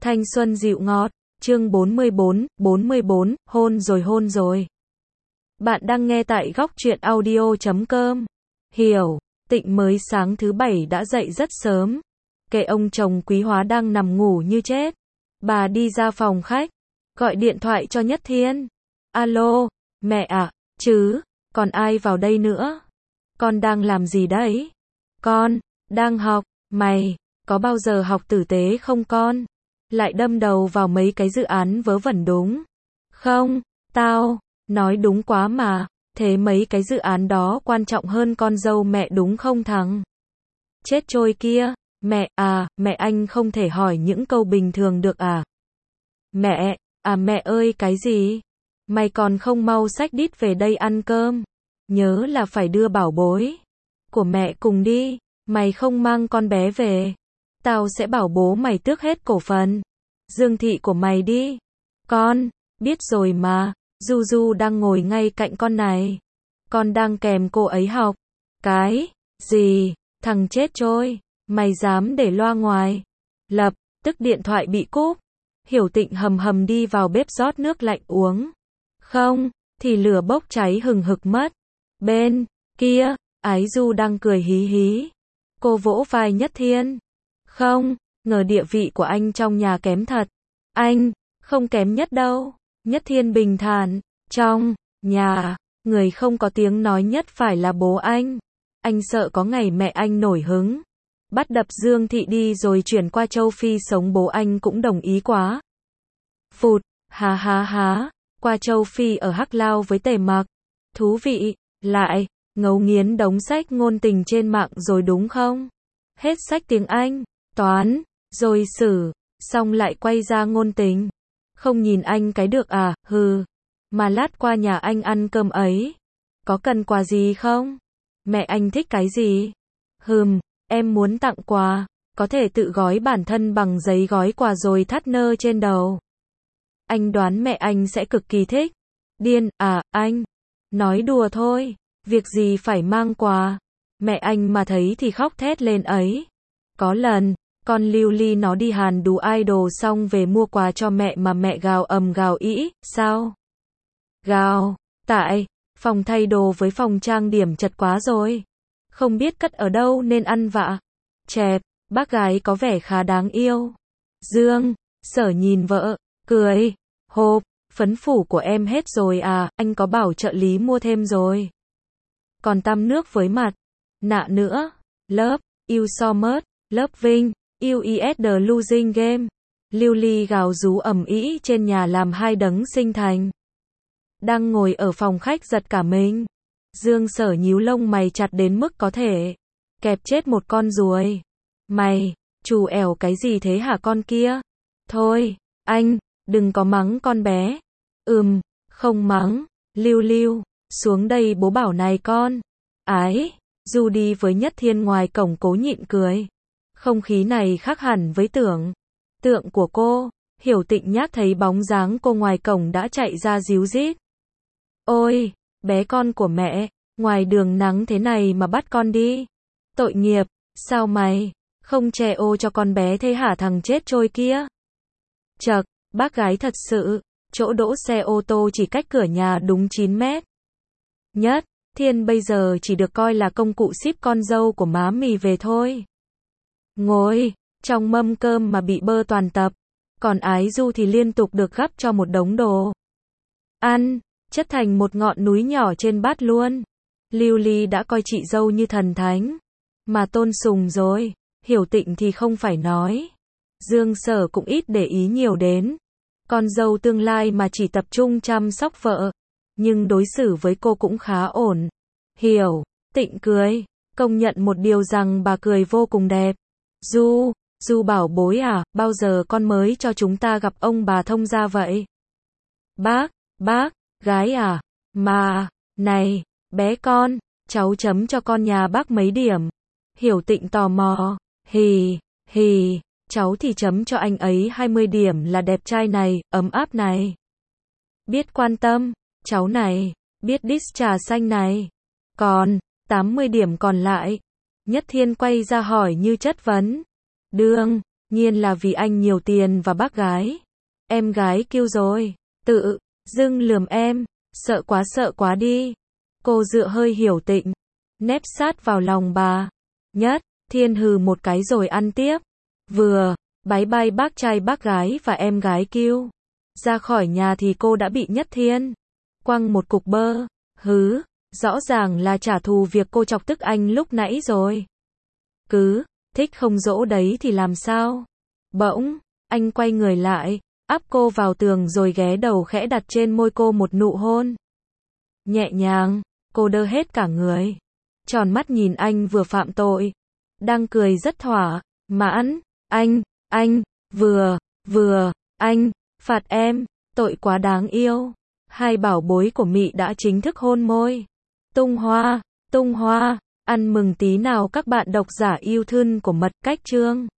Thanh xuân dịu ngọt, chương 44, hôn rồi. Bạn đang nghe tại góc truyện audio.com. Hiểu, Tịnh mới sáng thứ bảy đã dậy rất sớm. Kệ ông chồng Quý Hóa đang nằm ngủ như chết. Bà đi ra phòng khách, gọi điện thoại cho Nhất Thiên. Alo, mẹ à, chứ, còn ai vào đây nữa? Con đang làm gì đấy? Con, đang học, mày, có bao giờ học tử tế không con? Lại đâm đầu vào mấy cái dự án vớ vẩn đúng không? Tao nói đúng quá mà, thế mấy cái dự án đó quan trọng hơn con dâu mẹ đúng không thằng? Chết trôi kia, mẹ anh không thể hỏi những câu bình thường được à? Mẹ ơi cái gì? Mày còn không mau xách đít về đây ăn cơm. Nhớ là phải đưa bảo bối của mẹ cùng đi, mày không mang con bé về. Tao sẽ bảo bố mày tước hết cổ phần Dương thị của mày đi. Con, biết rồi mà, Du đang ngồi ngay cạnh con này. Con đang kèm cô ấy học. Cái gì? Thằng chết trôi, mày dám để loa ngoài. Lập tức điện thoại bị cúp. Hiểu Tịnh hầm đi vào bếp rót nước lạnh uống. Không, thì lửa bốc cháy hừng hực mất. Bên kia, Ái Du đang cười hí hí. Cô vỗ vai Nhất Thiên. Không, ngờ địa vị của anh trong nhà kém thật. Anh, không kém nhất đâu. Nhất Thiên bình thản. Trong nhà, người không có tiếng nói nhất phải là bố anh. Anh sợ có ngày mẹ anh nổi hứng, bắt đập Dương thị đi rồi chuyển qua châu Phi sống, bố anh cũng đồng ý quá. Phụt, há, qua châu Phi ở Hắc Lao với Tề Mặc. Thú vị, lại ngấu nghiến đống sách ngôn tình trên mạng rồi đúng không? Hết sách tiếng Anh, toán, rồi sử, xong lại quay ra ngôn tình. Không nhìn anh cái được à, hừ. Mà lát qua nhà anh ăn cơm ấy. Có cần quà gì không? Mẹ anh thích cái gì? Em muốn tặng quà. Có thể tự gói bản thân bằng giấy gói quà rồi thắt nơ trên đầu. Anh đoán mẹ anh sẽ cực kỳ thích. Điên à, anh. Nói đùa thôi. Việc gì phải mang quà. Mẹ anh mà thấy thì khóc thét lên ấy. Có lần, con Lưu Ly nó đi Hàn đủ idol xong về mua quà cho mẹ mà mẹ gào ầm gào ĩ, sao? Gào, tại, phòng thay đồ với phòng trang điểm chật quá rồi. Không biết cất ở đâu nên ăn vạ. Chẹp, bác gái có vẻ khá đáng yêu. Dương, Sở nhìn vợ, cười, hộp, phấn phủ của em hết rồi à, anh có bảo trợ lý mua thêm rồi. Còn tăm nước với mặt, nạ nữa, lớp, yêu so mất, lớp Vinh, yêu is the losing game. Lưu Ly gào rú ầm ĩ trên nhà làm hai đấng sinh thành. Đang ngồi ở phòng khách giật cả mình. Dương Sở nhíu lông mày chặt đến mức có thể kẹp chết một con ruồi. Mày, trù ẻo cái gì thế hả con kia? Thôi, anh, đừng có mắng con bé. Không mắng. Lưu, xuống đây bố bảo này con. Ái, Du đi với Nhất Thiên ngoài cổng cố nhịn cười. Không khí này khác hẳn với tưởng tượng của cô. Hiểu Tịnh nhác thấy bóng dáng cô ngoài cổng đã chạy ra díu dít. Ôi, bé con của mẹ, ngoài đường nắng thế này mà bắt con đi. Tội nghiệp, sao mày không che ô cho con bé thế hả thằng chết trôi kia? Chậc, bác gái thật sự, chỗ đỗ xe ô tô chỉ cách cửa nhà đúng 9 mét. Nhất Thiên bây giờ chỉ được coi là công cụ ship con dâu của má mì về thôi. Ngồi trong mâm cơm mà bị bơ toàn tập. Còn Ái Du thì liên tục được gắp cho một đống đồ ăn, chất thành một ngọn núi nhỏ trên bát luôn. Lưu Ly đã coi chị dâu như thần thánh, mà tôn sùng rồi. Hiểu Tịnh thì không phải nói. Dương Sở cũng ít để ý nhiều đến con dâu tương lai mà chỉ tập trung chăm sóc vợ. Nhưng đối xử với cô cũng khá ổn. Hiểu Tịnh cười, công nhận một điều rằng bà cười vô cùng đẹp. Du bảo bối à, bao giờ con mới cho chúng ta gặp ông bà thông gia vậy? Bác, gái à, mà, này, bé con, cháu chấm cho con nhà bác mấy điểm? Hiểu Tịnh tò mò, hì, cháu thì chấm cho anh ấy 20 điểm là đẹp trai này, ấm áp này. Biết quan tâm, cháu này, biết diss trà xanh này. Còn, 80 điểm còn lại. Nhất Thiên quay ra hỏi như chất vấn. Nhiên là vì anh nhiều tiền và bác gái. Em gái kêu rồi. Tự dưng lườm em. Sợ quá đi. Cô dựa hơi hiểu Tịnh. Nép sát vào lòng bà. Nhất Thiên hừ một cái rồi ăn tiếp. Vừa bái bai bác trai bác gái và em gái kêu ra khỏi nhà thì cô đã bị Nhất Thiên quăng một cục bơ. Hứ, rõ ràng là trả thù việc cô chọc tức anh lúc nãy rồi. Cứ thích không dỗ đấy thì làm sao? Bỗng anh quay người lại, áp cô vào tường rồi ghé đầu khẽ đặt trên môi cô một nụ hôn nhẹ nhàng. Cô đơ hết cả người, tròn mắt nhìn anh vừa phạm tội, đang cười rất thỏa mãn. Anh vừa anh phạt em, tội quá đáng yêu. Hai bảo bối của Mị đã chính thức hôn môi. Tung hoa, ăn mừng tí nào các bạn độc giả yêu thương của Mật Cách Chương.